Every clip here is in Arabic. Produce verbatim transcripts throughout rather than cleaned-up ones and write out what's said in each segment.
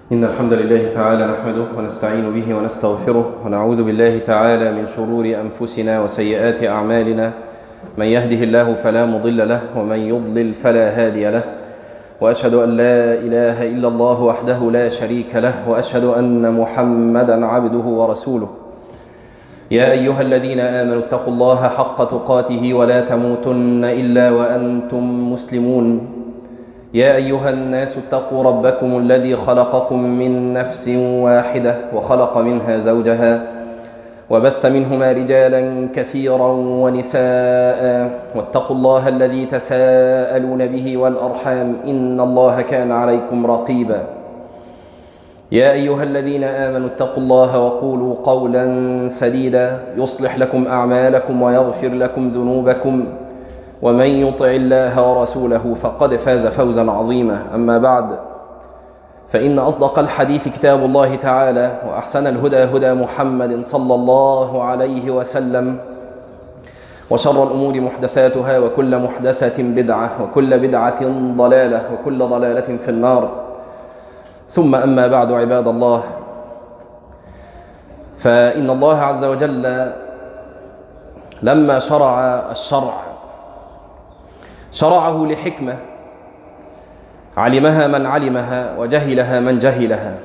إن الحمد لله تعالى نحمده ونستعين به ونستغفره ونعوذ بالله تعالى من شرور أنفسنا وسيئات أعمالنا. من يهده الله فلا مضل له ومن يضلل فلا هادي له، وأشهد أن لا إله إلا الله وحده لا شريك له، وأشهد أن محمدا عبده ورسوله. يا أيها الذين آمنوا اتقوا الله حق تقاته ولا تموتن إلا وأنتم مسلمون. يا أيها الناس اتقوا ربكم الذي خلقكم من نفس واحدة وخلق منها زوجها وبث منهما رجالا كثيرا ونساء، واتقوا الله الذي تساءلون به والأرحام إن الله كان عليكم رقيبا. يا أيها الذين آمنوا اتقوا الله وقولوا قولا سديدا يصلح لكم أعمالكم ويغفر لكم ذنوبكم، ومن يطع الله ورسوله فقد فاز فوزا عظيما. أما بعد، فإن أصدق الحديث كتاب الله تعالى، وأحسن الهدى هدى محمد صلى الله عليه وسلم، وشر الأمور محدثاتها، وكل محدثة بدعة، وكل بدعة ضلالة، وكل ضلالة في النار. ثم أما بعد، عباد الله، فإن الله عز وجل لما شرع الشرع شرعه لحكمة علمها من علمها وجهلها من جهلها.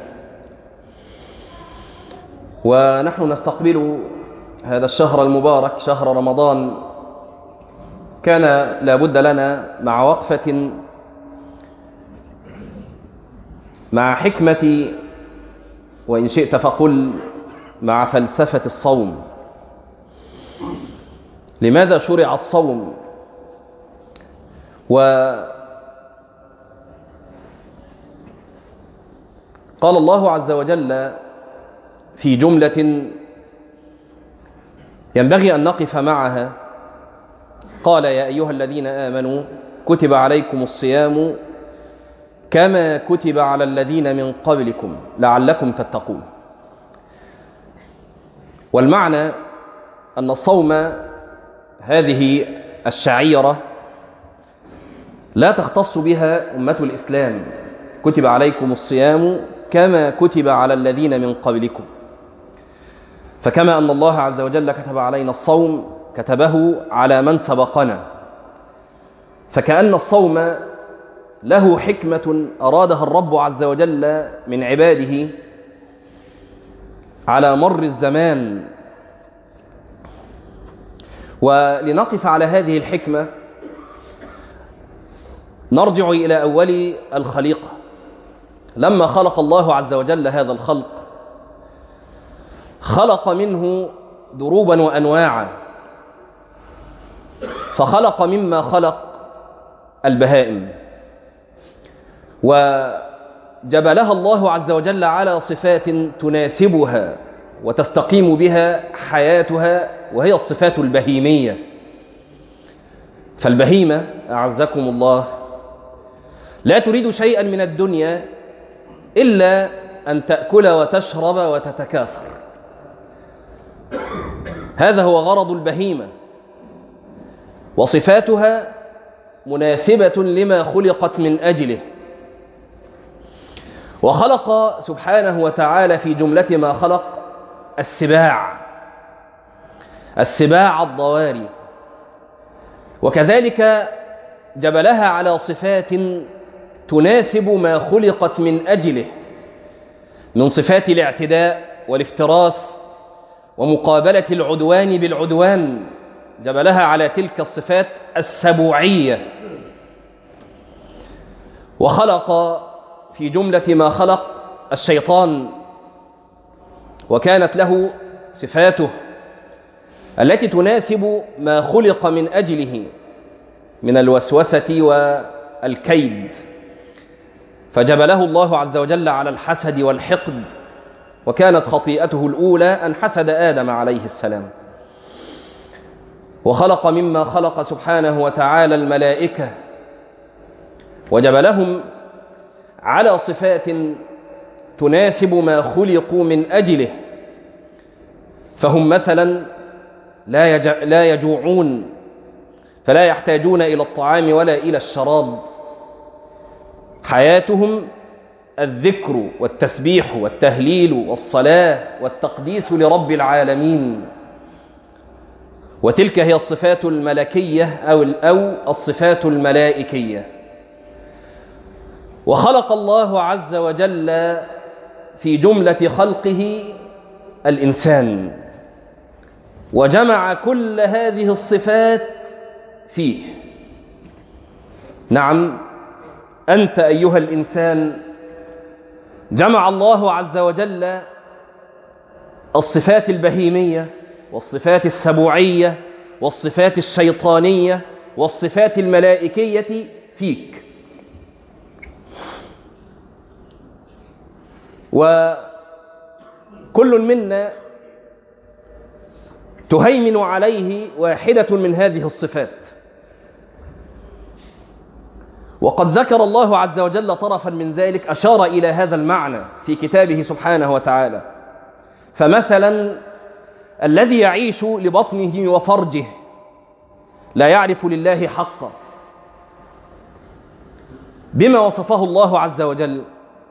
ونحن نستقبل هذا الشهر المبارك، شهر رمضان. كان لا بد لنا مع وقفة مع حكمة، وإن شئت فقل مع فلسفة الصوم. لماذا شرع الصوم؟ وقال الله عز وجل في جملة ينبغي أن نقف معها، قال: يا أيها الذين آمنوا كتب عليكم الصيام كما كتب على الذين من قبلكم لعلكم تتقون. والمعنى أن الصوم هذه الشعيرة لا تختص بها أمة الإسلام. كتب عليكم الصيام كما كتب على الذين من قبلكم، فكما أن الله عز وجل كتب علينا الصوم كتبه على من سبقنا، فكأن الصوم له حكمة أرادها الرب عز وجل من عباده على مر الزمان. ولنقف على هذه الحكمة نرجع إلى أول الخليقة. لما خلق الله عز وجل هذا الخلق خلق منه دروبا وأنواعا، فخلق مما خلق البهائم، وجبلها الله عز وجل على صفات تناسبها وتستقيم بها حياتها، وهي الصفات البهيمية. فالبهيمة أعزكم الله لا تريد شيئا من الدنيا إلا أن تأكل وتشرب وتتكاثر. هذا هو غرض البهيمة، وصفاتها مناسبة لما خلقت من أجله. وخلق سبحانه وتعالى في جملة ما خلق السباع السباع الضواري، وكذلك جبلها على صفات تناسب ما خلقت من أجله من صفات الاعتداء والافتراس ومقابلة العدوان بالعدوان. جبلها على تلك الصفات السبوعية. وخلق في جملة ما خلق الشيطان، وكانت له صفاته التي تناسب ما خلق من أجله من الوسوسة والكيد، فجبله الله عز وجل على الحسد والحقد، وكانت خطيئته الأولى أن حسد آدم عليه السلام. وخلق مما خلق سبحانه وتعالى الملائكة، وجبلهم على صفات تناسب ما خلقوا من أجله، فهم مثلا لا يجوعون، فلا يحتاجون إلى الطعام ولا إلى الشراب. حياتهم الذكر والتسبيح والتهليل والصلاة والتقديس لرب العالمين، وتلك هي الصفات الملكية أو أو الصفات الملائكية. وخلق الله عز وجل في جملة خلقه الإنسان، وجمع كل هذه الصفات فيه. نعم، أنت أيها الإنسان جمع الله عز وجل الصفات البهيمية والصفات السبوعية والصفات الشيطانية والصفات الملائكية فيك. وكل منا تهيمن عليه واحدة من هذه الصفات. وقد ذكر الله عز وجل طرفا من ذلك أشار إلى هذا المعنى في كتابه سبحانه وتعالى. فمثلا الذي يعيش لبطنه وفرجه لا يعرف لله حقا، بما وصفه الله عز وجل.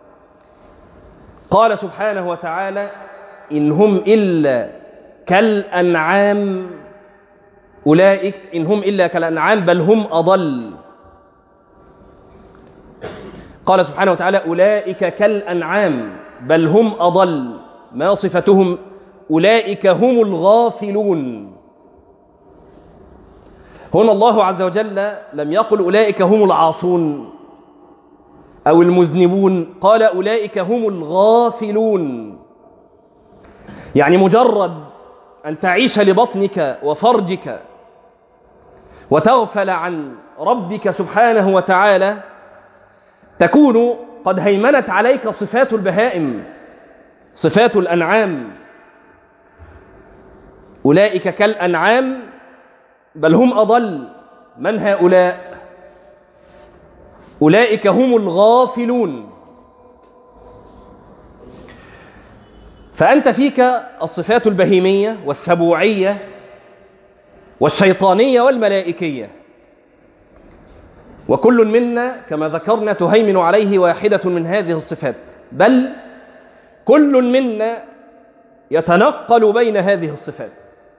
قال سبحانه وتعالى: إن هم إلا كالأنعام أولئك إن هم إلا كالأنعام بل هم أضل. قال سبحانه وتعالى: أولئك كالأنعام بل هم أضل. ما صفتهم؟ أولئك هم الغافلون. هنا الله عز وجل لم يقل أولئك هم العاصون أو المذنبون، قال أولئك هم الغافلون. يعني مجرد أن تعيش لبطنك وفرجك وتغفل عن ربك سبحانه وتعالى تكون قد هيمنت عليك صفات البهائم، صفات الأنعام. أولئك كالأنعام بل هم أضل. من هؤلاء؟ أولئك هم الغافلون. فأنت فيك الصفات البهيمية والسبوعية والشيطانية والملائكية، وكل منا كما ذكرنا تهيمن عليه واحدة من هذه الصفات، بل كل منا يتنقل بين هذه الصفات.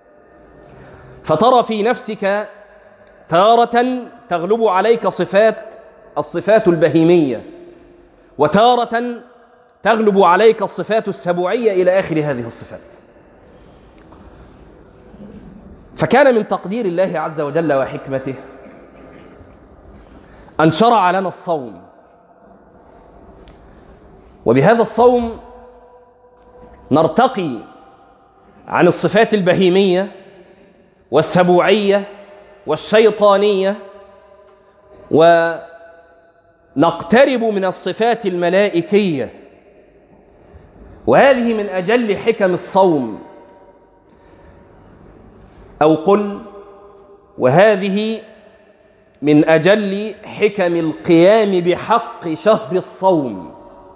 فترى في نفسك تارة تغلب عليك صفات الصفات البهيمية، وتارة تغلب عليك الصفات السبوعية إلى آخر هذه الصفات. فكان من تقدير الله عز وجل وحكمته أن شرع لنا الصوم، وبهذا الصوم نرتقي عن الصفات البهيمية والسبوعية والشيطانية ونقترب من الصفات الملائكية. وهذه من أجل حكم الصوم، أو قل وهذه من أجل حكم القيام بحق شهر الصوم.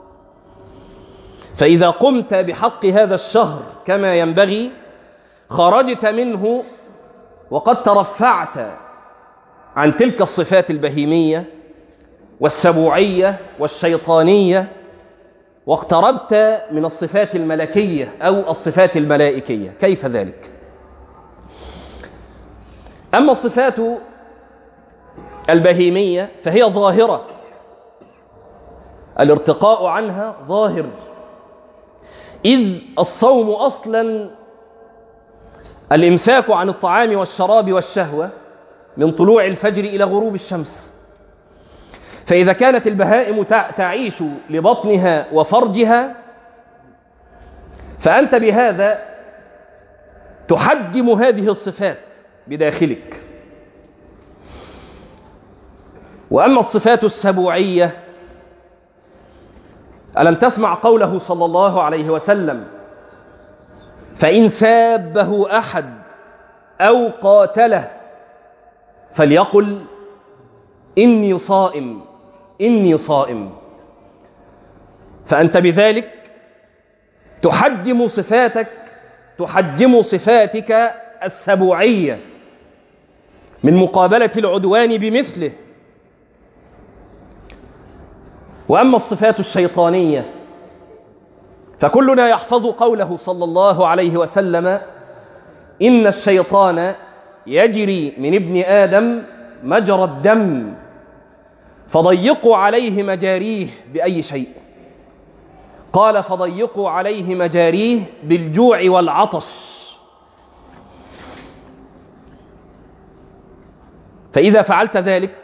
فإذا قمت بحق هذا الشهر كما ينبغي خرجت منه وقد ترفعت عن تلك الصفات البهيمية والسبوعية والشيطانية، واقتربت من الصفات الملكية أو الصفات الملائكية. كيف ذلك؟ أما الصفات البهيمية فهي ظاهرة، الارتقاء عنها ظاهر، إذ الصوم أصلا الإمساك عن الطعام والشراب والشهوة من طلوع الفجر إلى غروب الشمس. فإذا كانت البهائم تعيش لبطنها وفرجها فأنت بهذا تحجم هذه الصفات بداخلك. وأما الصفات السبوعية ألم تسمع قوله صلى الله عليه وسلم: فإن سابه أحد أو قاتله فليقل إني صائم إني صائم. فأنت بذلك تحجم صفاتك تحجم صفاتك السبوعية من مقابلة العدوان بمثله. وأما الصفات الشيطانية فكلنا يحفظ قوله صلى الله عليه وسلم: إن الشيطان يجري من ابن آدم مجرى الدم فضيقوا عليه مجاريه بأي شيء؟ قال: فضيقوا عليه مجاريه بالجوع والعطش. فإذا فعلت ذلك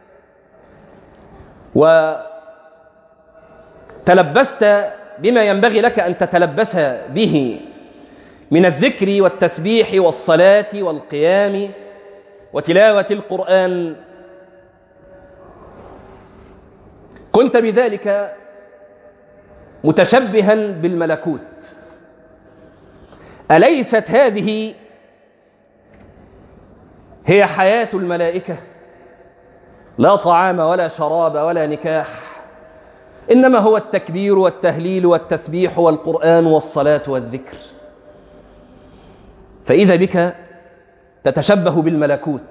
وتلبست بما ينبغي لك أن تتلبس به من الذكر والتسبيح والصلاة والقيام وتلاوة القرآن، كنت بذلك متشبها بالملكوت. أليست هذه هي حياة الملائكة؟ لا طعام ولا شراب ولا نكاح، إنما هو التكبير والتهليل والتسبيح والقرآن والصلاة والذكر. فإذا بك تتشبه بالملكوت،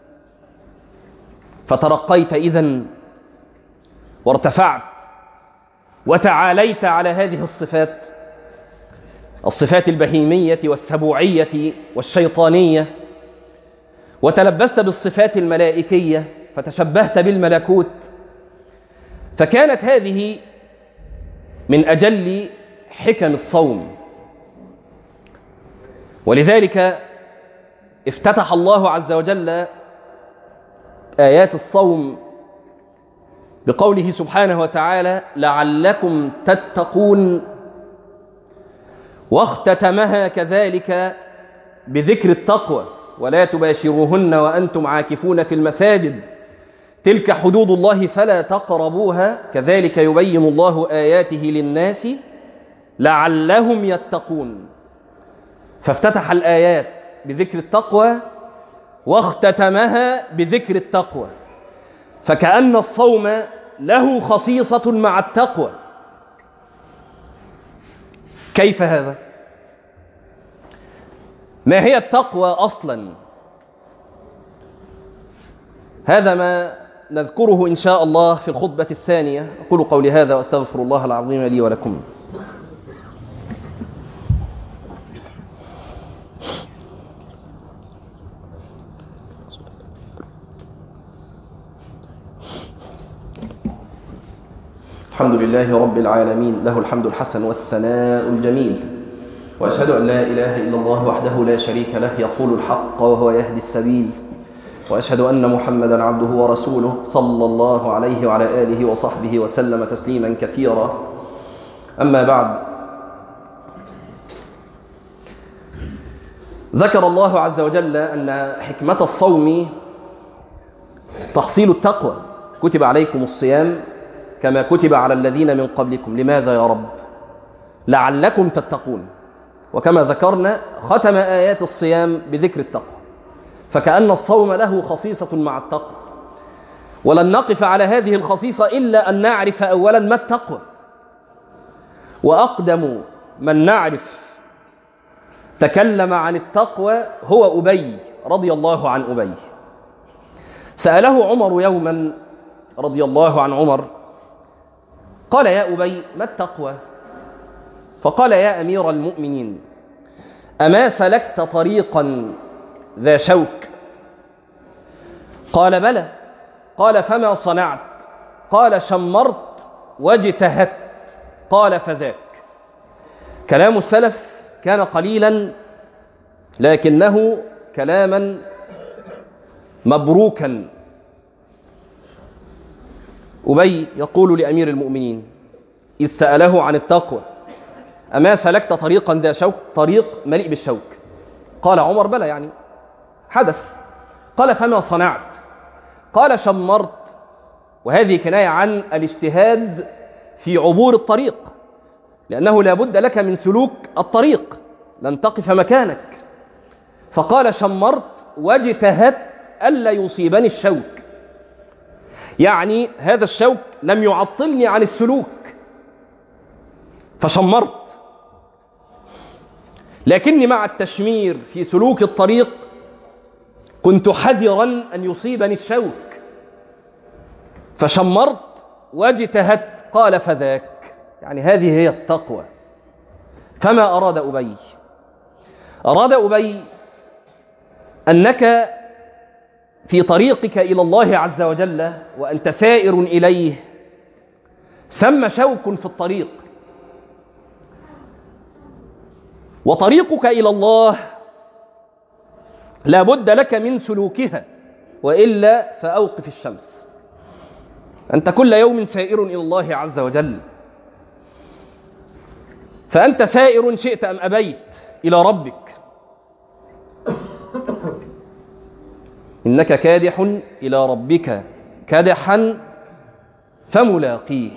فترقيت إذن وارتفعت وتعاليت على هذه الصفات، الصفات البهيمية والسبوعية والشيطانية، وتلبست بالصفات الملائكية فتشبهت بالملكوت. فكانت هذه من أجل حكم الصوم، ولذلك افتتح الله عز وجل آيات الصوم بقوله سبحانه وتعالى: لعلكم تتقون، واختتمها كذلك بذكر التقوى: ولا تباشروهن وأنتم عاكفون في المساجد تلك حدود الله فلا تقربوها كذلك يبين الله آياته للناس لعلهم يتقون. فافتتح الآيات بذكر التقوى واختتمها بذكر التقوى، فكأن الصوم له خصيصة مع التقوى. كيف هذا؟ ما هي التقوى أصلا؟ هذا ما نذكره إن شاء الله في الخطبة الثانية. أقول قولي هذا وأستغفر الله العظيم لي ولكم. الحمد لله رب العالمين، له الحمد الحسن والثناء الجميل، وأشهد أن لا إله إلا الله وحده لا شريك له يقول الحق وهو يهدي السبيل، وأشهد أن محمدا عبده ورسوله صلى الله عليه وعلى آله وصحبه وسلم تسليما كثيرا. أما بعد، ذكر الله عز وجل أن حكمة الصوم تحصيل التقوى. كتب عليكم الصيام كما كتب على الذين من قبلكم. لماذا يا رب؟ لعلكم تتقون. وكما ذكرنا ختم آيات الصيام بذكر التقوى، فكأن الصوم له خصيصة مع التقوى. ولن نقف على هذه الخصيصة إلا أن نعرف أولا ما التقوى. وأقدم من نعرف تكلم عن التقوى هو أبي رضي الله عن أبي. سأله عمر يوما رضي الله عن عمر، قال: يا أبي ما التقوى؟ فقال: يا أمير المؤمنين، أما سلكت طريقا ذا شوك؟ قال: بلى. قال: فما صنعت؟ قال: شمرت واجتهدت. قال: فذاك. كلام السلف كان قليلا لكنه كلاما مبروكا. أبي يقول لأمير المؤمنين إذ سأله عن التقوى: أما سلكت طريقا ذا شوك؟ طريق مليء بالشوك. قال عمر: بلى، يعني حدث. قال: فما صنعت؟ قال: شمرت. وهذه كناية عن الاجتهاد في عبور الطريق، لأنه لا بد لك من سلوك الطريق، لن تقف مكانك. فقال: شمرت واجتهدت ألا يصيبني الشوك، يعني هذا الشوك لم يعطلني عن السلوك فشمرت، لكني مع التشمير في سلوك الطريق كنت حذرا أن يصيبني الشوك فشمرت واجتهدت. قال فذاك، يعني هذه هي التقوى. فما أراد أبي؟ أراد أبي أنك في طريقك إلى الله عز وجل وأنت سائر إليه ثم شوك في الطريق، وطريقك إلى الله لا بد لك من سلوكها، وإلا فأوقف الشمس. أنت كل يوم سائر إلى الله عز وجل، فأنت سائر شئت أم أبيت إلى ربك، إنك كادح إلى ربك كدحا فملاقيه.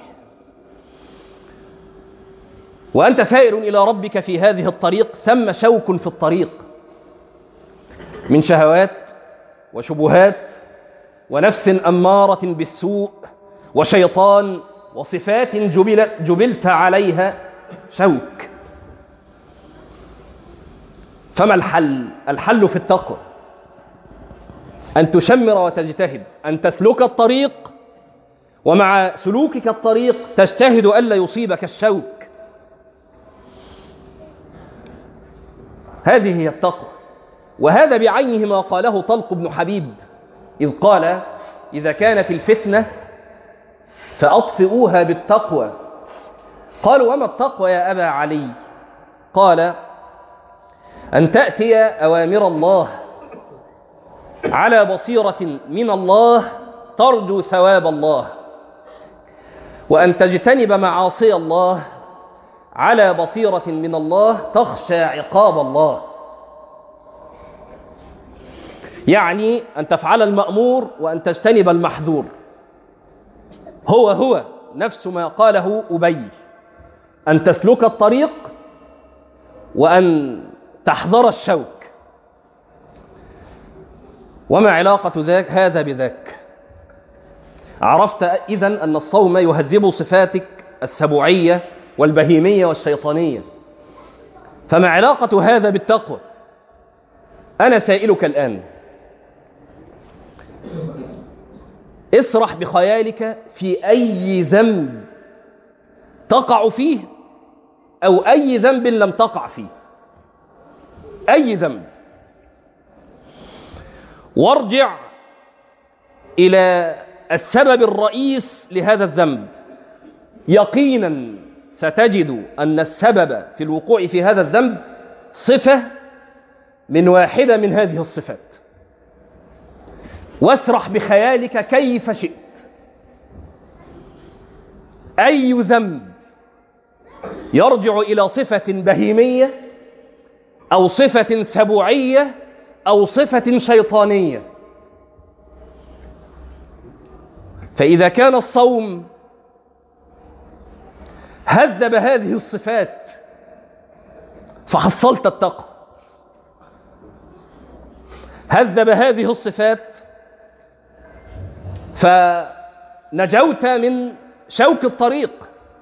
وأنت سائر إلى ربك في هذه الطريق ثم شوك في الطريق من شهوات وشبهات ونفس أمارة بالسوء وشيطان وصفات جبل جبلت عليها شوك. فما الحل؟ الحل في التقوى، أن تشمر وتجتهد، أن تسلك الطريق، ومع سلوكك الطريق تجتهد ألا يصيبك الشوك. هذه هي التقوى. وهذا بعينه ما قاله طلق بن حبيب إذ قال: إذا كانت الفتنة فأطفئوها بالتقوى. قالوا: وما التقوى يا أبا علي؟ قال: أن تأتي أوامر الله على بصيرة من الله ترجو ثواب الله، وأن تجتنب معاصي الله على بصيرة من الله تخشى عقاب الله. يعني أن تفعل المأمور وأن تجتنب المحذور. هو هو نفس ما قاله أبي، أن تسلك الطريق وأن تحذر الشوك. وما علاقة ذاك هذا بذاك؟ عرفت إذن أن الصوم يهذب صفاتك السبوعية والبهيمية والشيطانية. فما علاقة هذا بالتقوى؟ أنا سائلك الآن، اسرح بخيالك في أي ذنب تقع فيه أو أي ذنب لم تقع فيه، أي ذنب، وارجع إلى السبب الرئيس لهذا الذنب. يقينا ستجد أن السبب في الوقوع في هذا الذنب صفة من واحدة من هذه الصفات. واسرح بخيالك كيف شئت، أي ذنب يرجع إلى صفة بهيمية أو صفة سبوعية أو صفة شيطانية. فإذا كان الصوم هذب هذه الصفات فحصلت التقوى، هذب هذه الصفات فنجوت من شوك الطريق.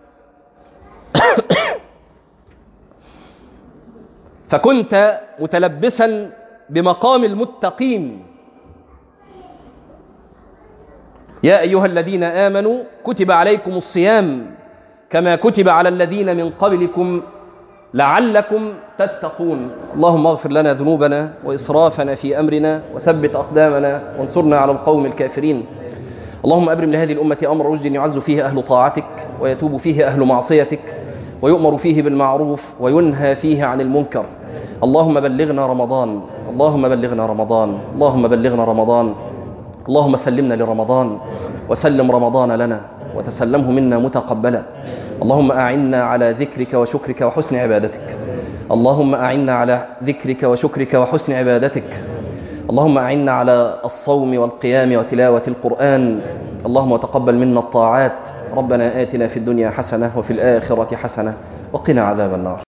فكنت متلبسا بمقام المتقين. يا أيها الذين آمنوا كتب عليكم الصيام كما كتب على الذين من قبلكم لعلكم تتقون. اللهم اغفر لنا ذنوبنا وإسرافنا في أمرنا وثبت أقدامنا وانصرنا على القوم الكافرين. اللهم أبرم لهذه الأمة أمر رشد يعز فيه أهل طاعتك ويتوب فيه أهل معصيتك ويؤمر فيه بالمعروف وينهى فيه عن المنكر. اللهم بلغنا رمضان، اللهم بلغنا رمضان، اللهم بلغنا رمضان. اللهم سلمنا لرمضان وسلم رمضان لنا وتسلمه منا متقبلا. اللهم أعنا على ذكرك وشكرك وحسن عبادتك. اللهم أعنا على ذكرك وشكرك وحسن عبادتك. اللهم أعنا على الصوم والقيام وتلاوة القرآن. اللهم تقبل منا الطاعات. ربنا آتنا في الدنيا حسنة وفي الآخرة حسنة وقنا عذاب النار.